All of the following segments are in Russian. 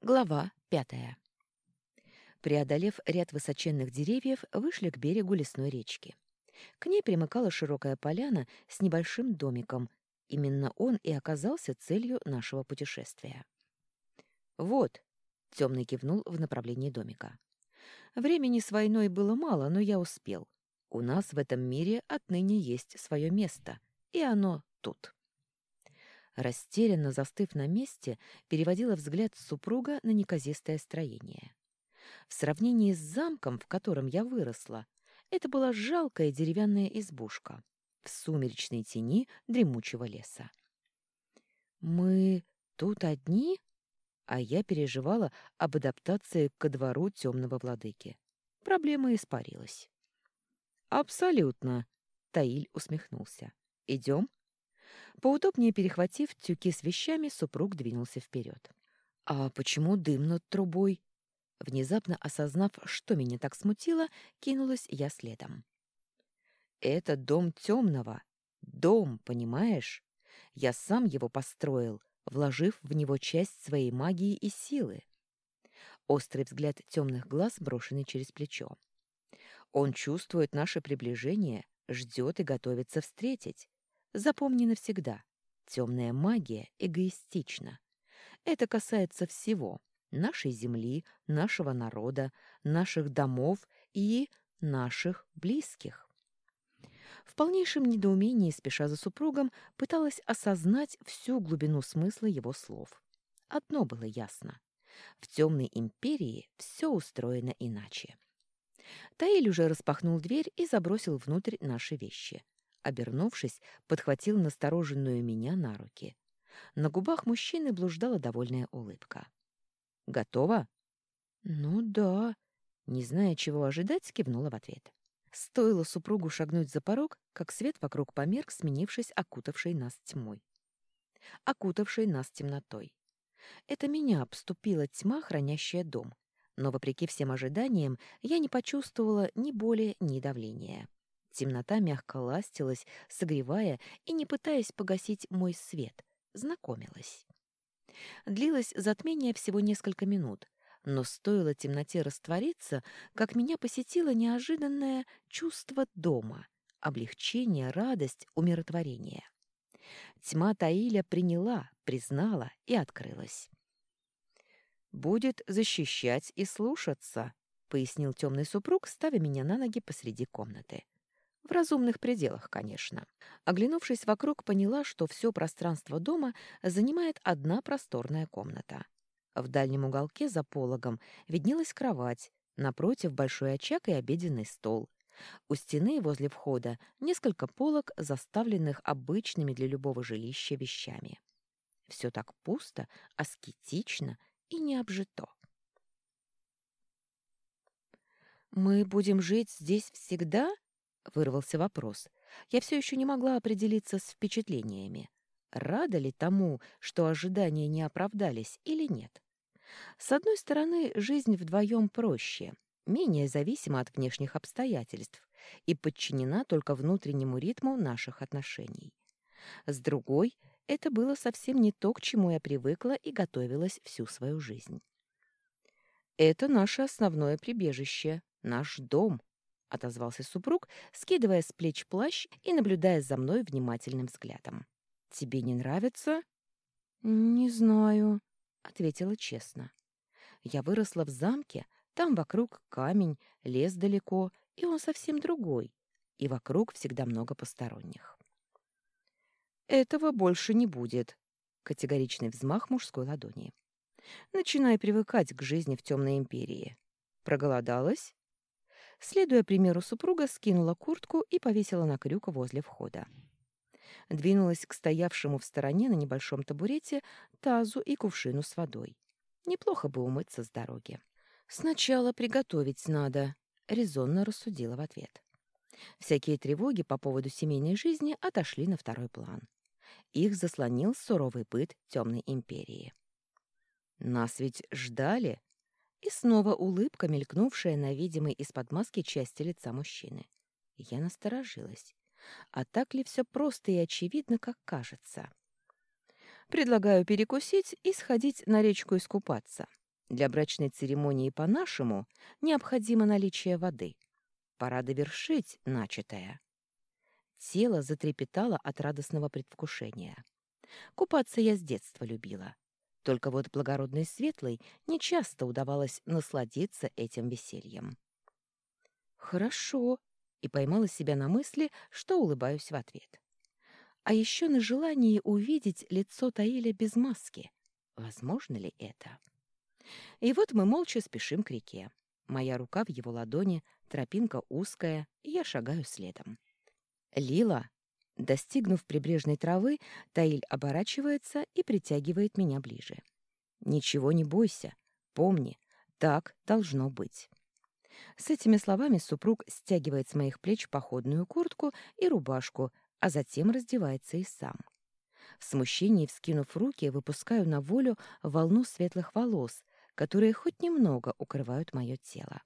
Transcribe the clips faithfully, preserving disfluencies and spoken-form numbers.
Глава пятая. Преодолев ряд высоченных деревьев, вышли к берегу лесной речки. К ней примыкала широкая поляна с небольшим домиком. Именно он и оказался целью нашего путешествия. «Вот», — Темный кивнул в направлении домика. «Времени с войной было мало, но я успел. У нас в этом мире отныне есть свое место, и оно тут». Растерянно застыв на месте, переводила взгляд супруга на неказистое строение. В сравнении с замком, в котором я выросла, это была жалкая деревянная избушка в сумеречной тени дремучего леса. «Мы тут одни?» А я переживала об адаптации ко двору темного владыки. Проблема испарилась. «Абсолютно», — Таиль усмехнулся. «Идем?» Поудобнее перехватив тюки с вещами, супруг двинулся вперед. «А почему дым над трубой?» Внезапно осознав, что меня так смутило, кинулась я следом. «Это дом темного. Дом, понимаешь? Я сам его построил, вложив в него часть своей магии и силы». Острый взгляд темных глаз, брошенный через плечо. «Он чувствует наше приближение, ждет и готовится встретить. Запомни навсегда. Темная магия эгоистична. Это касается всего. Нашей земли, нашего народа, наших домов и наших близких». В полнейшем недоумении, спеша за супругом, пыталась осознать всю глубину смысла его слов. Одно было ясно. В темной империи все устроено иначе. Таиль уже распахнул дверь и забросил внутрь наши вещи. Обернувшись, подхватил настороженную меня на руки. На губах мужчины блуждала довольная улыбка. «Готова?» «Ну да», — не зная, чего ожидать, кивнула в ответ. Стоило супругу шагнуть за порог, как свет вокруг померк, сменившись окутавшей нас тьмой. Окутавшей нас темнотой. Это меня обступила тьма, хранящая дом. Но, вопреки всем ожиданиям, я не почувствовала ни боли, ни давления. Темнота мягко ластилась, согревая и не пытаясь погасить мой свет, знакомилась. Длилось затмение всего несколько минут, но стоило темноте раствориться, как меня посетило неожиданное чувство дома, облегчение, радость, умиротворение. Тьма Таиля приняла, признала и открылась. «Будет защищать и слушаться», — пояснил темный супруг, ставя меня на ноги посреди комнаты. В разумных пределах, конечно. Оглянувшись вокруг, поняла, что все пространство дома занимает одна просторная комната. В дальнем уголке за пологом виднелась кровать, напротив большой очаг и обеденный стол. У стены возле входа несколько полок, заставленных обычными для любого жилища вещами. Все так пусто, аскетично и не обжито. «Мы будем жить здесь всегда?» — вырвался вопрос. Я все еще не могла определиться с впечатлениями. Рада ли тому, что ожидания не оправдались, или нет? С одной стороны, жизнь вдвоем проще, менее зависима от внешних обстоятельств и подчинена только внутреннему ритму наших отношений. С другой, это было совсем не то, к чему я привыкла и готовилась всю свою жизнь. «Это наше основное прибежище, наш дом», — отозвался супруг, скидывая с плеч плащ и наблюдая за мной внимательным взглядом. «Тебе не нравится?» «Не знаю», — ответила честно. «Я выросла в замке, там вокруг камень, лес далеко, и он совсем другой, и вокруг всегда много посторонних». «Этого больше не будет», — категоричный взмах мужской ладони. «Начинай привыкать к жизни в темной империи. Проголодалась?» Следуя примеру супруга, скинула куртку и повесила на крюк возле входа. Двинулась к стоявшему в стороне на небольшом табурете тазу и кувшину с водой. Неплохо бы умыться с дороги. «Сначала приготовить надо», — резонно рассудила в ответ. Всякие тревоги по поводу семейной жизни отошли на второй план. Их заслонил суровый быт темной империи. «Нас ведь ждали?» И снова улыбка, мелькнувшая на видимой из-под маски части лица мужчины. Я насторожилась. А так ли все просто и очевидно, как кажется? «Предлагаю перекусить и сходить на речку искупаться. Для брачной церемонии по-нашему необходимо наличие воды. Пора довершить начатое. Тело затрепетало от радостного предвкушения. Купаться я с детства любила. Только вот благородной светлой нечасто удавалось насладиться этим весельем. «Хорошо», и поймала себя на мысли, что улыбаюсь в ответ. А еще на желании увидеть лицо Таиля без маски. Возможно ли это? И вот мы молча спешим к реке. Моя рука в его ладони, тропинка узкая, и я шагаю следом. «Лила!» Достигнув прибрежной травы, Таиль оборачивается и притягивает меня ближе. «Ничего не бойся. Помни, так должно быть». С этими словами супруг стягивает с моих плеч походную куртку и рубашку, а затем раздевается и сам. В смущении, вскинув руки, выпускаю на волю волну светлых волос, которые хоть немного укрывают мое тело.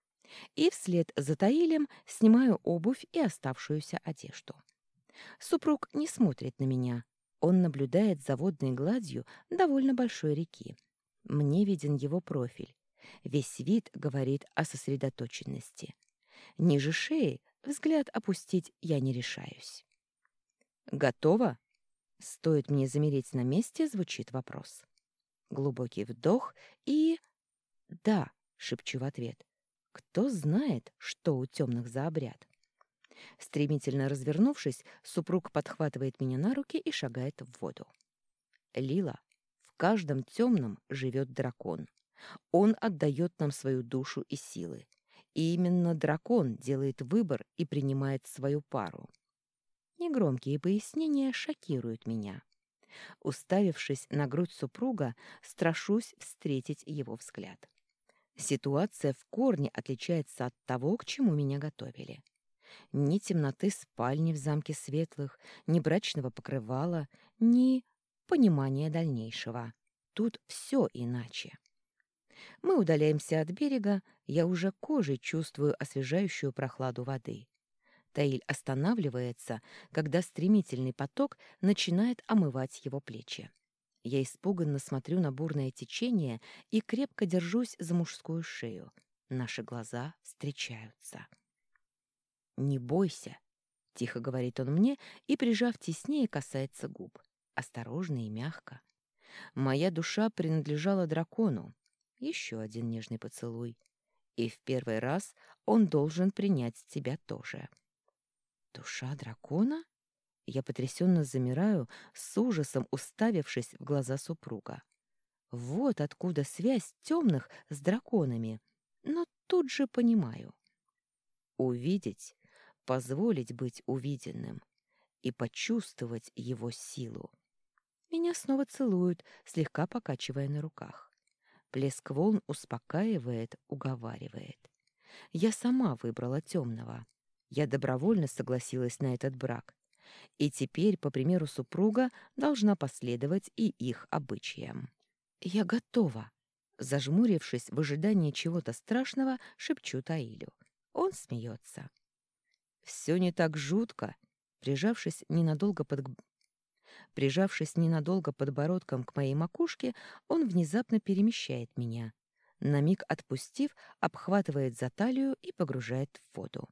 И вслед за Таилем снимаю обувь и оставшуюся одежду. Супруг не смотрит на меня. Он наблюдает за водной гладью довольно большой реки. Мне виден его профиль. Весь вид говорит о сосредоточенности. Ниже шеи взгляд опустить я не решаюсь. «Готово?» Стоит мне замереть на месте, звучит вопрос. Глубокий вдох и... «Да», — шепчу в ответ. «Кто знает, что у темных за обряд?» Стремительно развернувшись, супруг подхватывает меня на руки и шагает в воду. «Лила, в каждом темном живет дракон. Он отдает нам свою душу и силы. И именно дракон делает выбор и принимает свою пару». Негромкие пояснения шокируют меня. Уставившись на грудь супруга, страшусь встретить его взгляд. Ситуация в корне отличается от того, к чему меня готовили. Ни темноты спальни в замке светлых, ни брачного покрывала, ни понимания дальнейшего. Тут все иначе. Мы удаляемся от берега, я уже кожей чувствую освежающую прохладу воды. Таиль останавливается, когда стремительный поток начинает омывать его плечи. Я испуганно смотрю на бурное течение и крепко держусь за мужскую шею. Наши глаза встречаются. «Не бойся», — тихо говорит он мне и, прижав теснее, касается губ. Осторожно и мягко. Моя душа принадлежала дракону. Еще один нежный поцелуй. И в первый раз он должен принять тебя тоже. Душа дракона? Я потрясенно замираю, с ужасом уставившись в глаза супруга. Вот откуда связь темных с драконами. Но тут же понимаю. Увидеть, позволить быть увиденным и почувствовать его силу. Меня снова целуют, слегка покачивая на руках. Плеск волн успокаивает, уговаривает. Я сама выбрала темного. Я добровольно согласилась на этот брак. И теперь, по примеру супруга, должна последовать и их обычаям. «Я готова», — зажмурившись в ожидании чего-то страшного, шепчу Таилю. Он смеется. «Все не так жутко», прижавшись ненадолго под... Прижавшись ненадолго подбородком к моей макушке, он внезапно перемещает меня. На миг отпустив, обхватывает за талию и погружает в воду.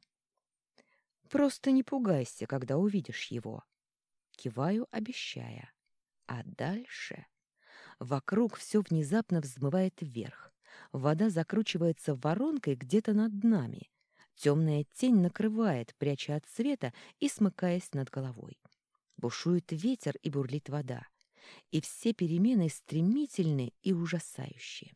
«Просто не пугайся, когда увидишь его». Киваю, обещая. А дальше... Вокруг все внезапно взмывает вверх. Вода закручивается воронкой где-то над нами. Темная тень накрывает, пряча от света и смыкаясь над головой. Бушует ветер и бурлит вода. И все перемены стремительны и ужасающие.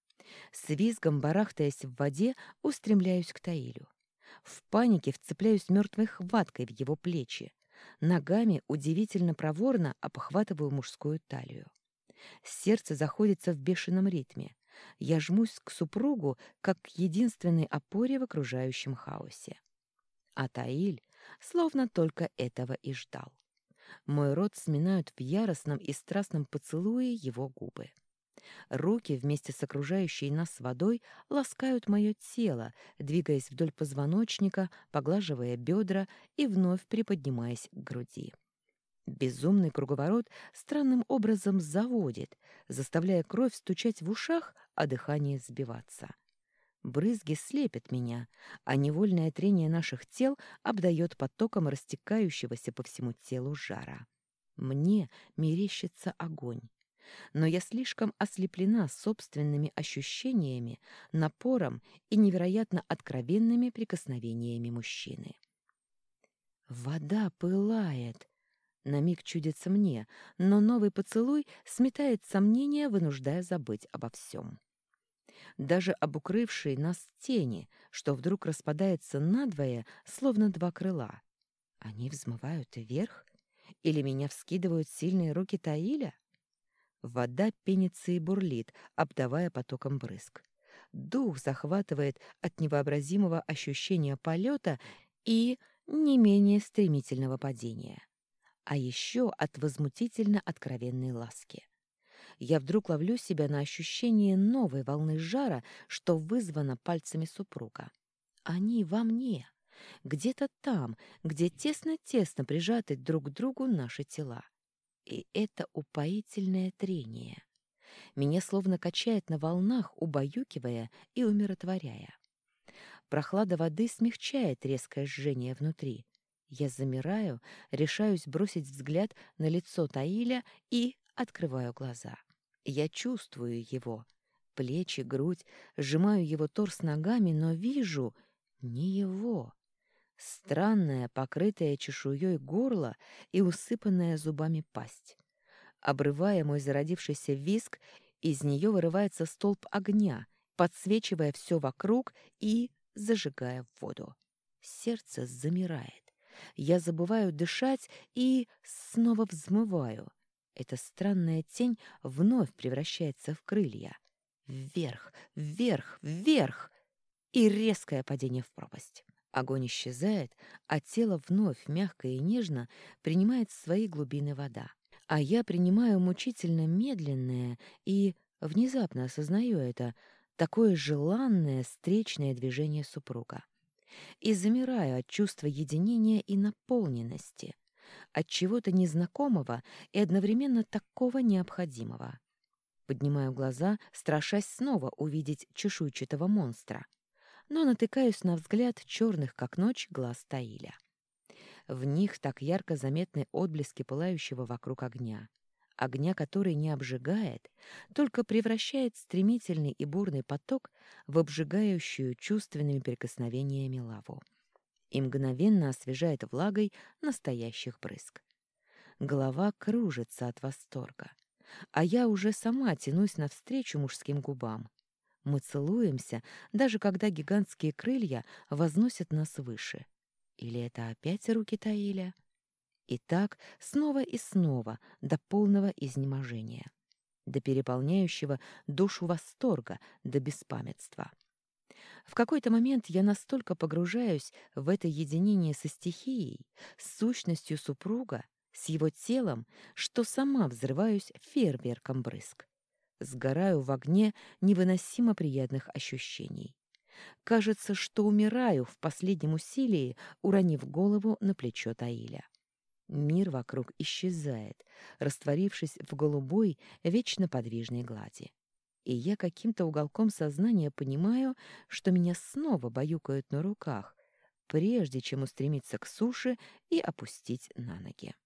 С визгом, барахтаясь в воде, устремляюсь к Таилю. В панике вцепляюсь мертвой хваткой в его плечи. Ногами удивительно проворно обхватываю мужскую талию. Сердце заходится в бешеном ритме. Я жмусь к супругу, как к единственной опоре в окружающем хаосе. А Таиль словно только этого и ждал. Мой рот сминают в яростном и страстном поцелуе его губы. Руки вместе с окружающей нас водой ласкают мое тело, двигаясь вдоль позвоночника, поглаживая бедра и вновь приподнимаясь к груди. Безумный круговорот странным образом заводит, заставляя кровь стучать в ушах, а дыхание сбиваться. Брызги слепят меня, а невольное трение наших тел обдает потоком растекающегося по всему телу жара. Мне мерещится огонь, но я слишком ослеплена собственными ощущениями, напором и невероятно откровенными прикосновениями мужчины. Вода пылает. На миг чудится мне, но новый поцелуй сметает сомнения, вынуждая забыть обо всем. Даже об укрывшей нас тени, что вдруг распадается надвое, словно два крыла. Они взмывают вверх? Или меня вскидывают сильные руки Таиля? Вода пенится и бурлит, обдавая потоком брызг. Дух захватывает от невообразимого ощущения полета и не менее стремительного падения. А еще от возмутительно откровенной ласки. Я вдруг ловлю себя на ощущение новой волны жара, что вызвано пальцами супруга. Они во мне, где-то там, где тесно-тесно прижаты друг к другу наши тела. И это упоительное трение. Меня словно качает на волнах, убаюкивая и умиротворяя. Прохлада воды смягчает резкое жжение внутри. Я замираю, решаюсь бросить взгляд на лицо Таиля и открываю глаза. Я чувствую его. Плечи, грудь, сжимаю его торс ногами, но вижу не его. Странное, покрытое чешуей горло и усыпанная зубами пасть. Обрывая мой зародившийся визг, из нее вырывается столб огня, подсвечивая все вокруг и зажигая воду. Сердце замирает. Я забываю дышать и снова взмываю. Эта странная тень вновь превращается в крылья. Вверх, вверх, вверх! И резкое падение в пропасть. Огонь исчезает, а тело вновь мягко и нежно принимает в свои глубины вода. А я принимаю мучительно медленное и, внезапно осознаю это, такое желанное встречное движение супруга. И замираю от чувства единения и наполненности, от чего-то незнакомого и одновременно такого необходимого. Поднимаю глаза, страшась снова увидеть чешуйчатого монстра, но натыкаюсь на взгляд черных, как ночь, глаз Таиля. В них так ярко заметны отблески пылающего вокруг огня. Огня, который не обжигает, только превращает стремительный и бурный поток в обжигающую чувственными прикосновениями лаву и мгновенно освежает влагой настоящих брызг. Голова кружится от восторга, а я уже сама тянусь навстречу мужским губам. Мы целуемся, даже когда гигантские крылья возносят нас выше. Или это опять руки Таиля? И так снова и снова до полного изнеможения, до переполняющего душу восторга, до беспамятства. В какой-то момент я настолько погружаюсь в это единение со стихией, с сущностью супруга, с его телом, что сама взрываюсь фейерверком брызг. Сгораю в огне невыносимо приятных ощущений. Кажется, что умираю в последнем усилии, уронив голову на плечо Таиля. Мир вокруг исчезает, растворившись в голубой, вечно подвижной глади. И я каким-то уголком сознания понимаю, что меня снова баюкают на руках, прежде чем устремиться к суше и опустить на ноги.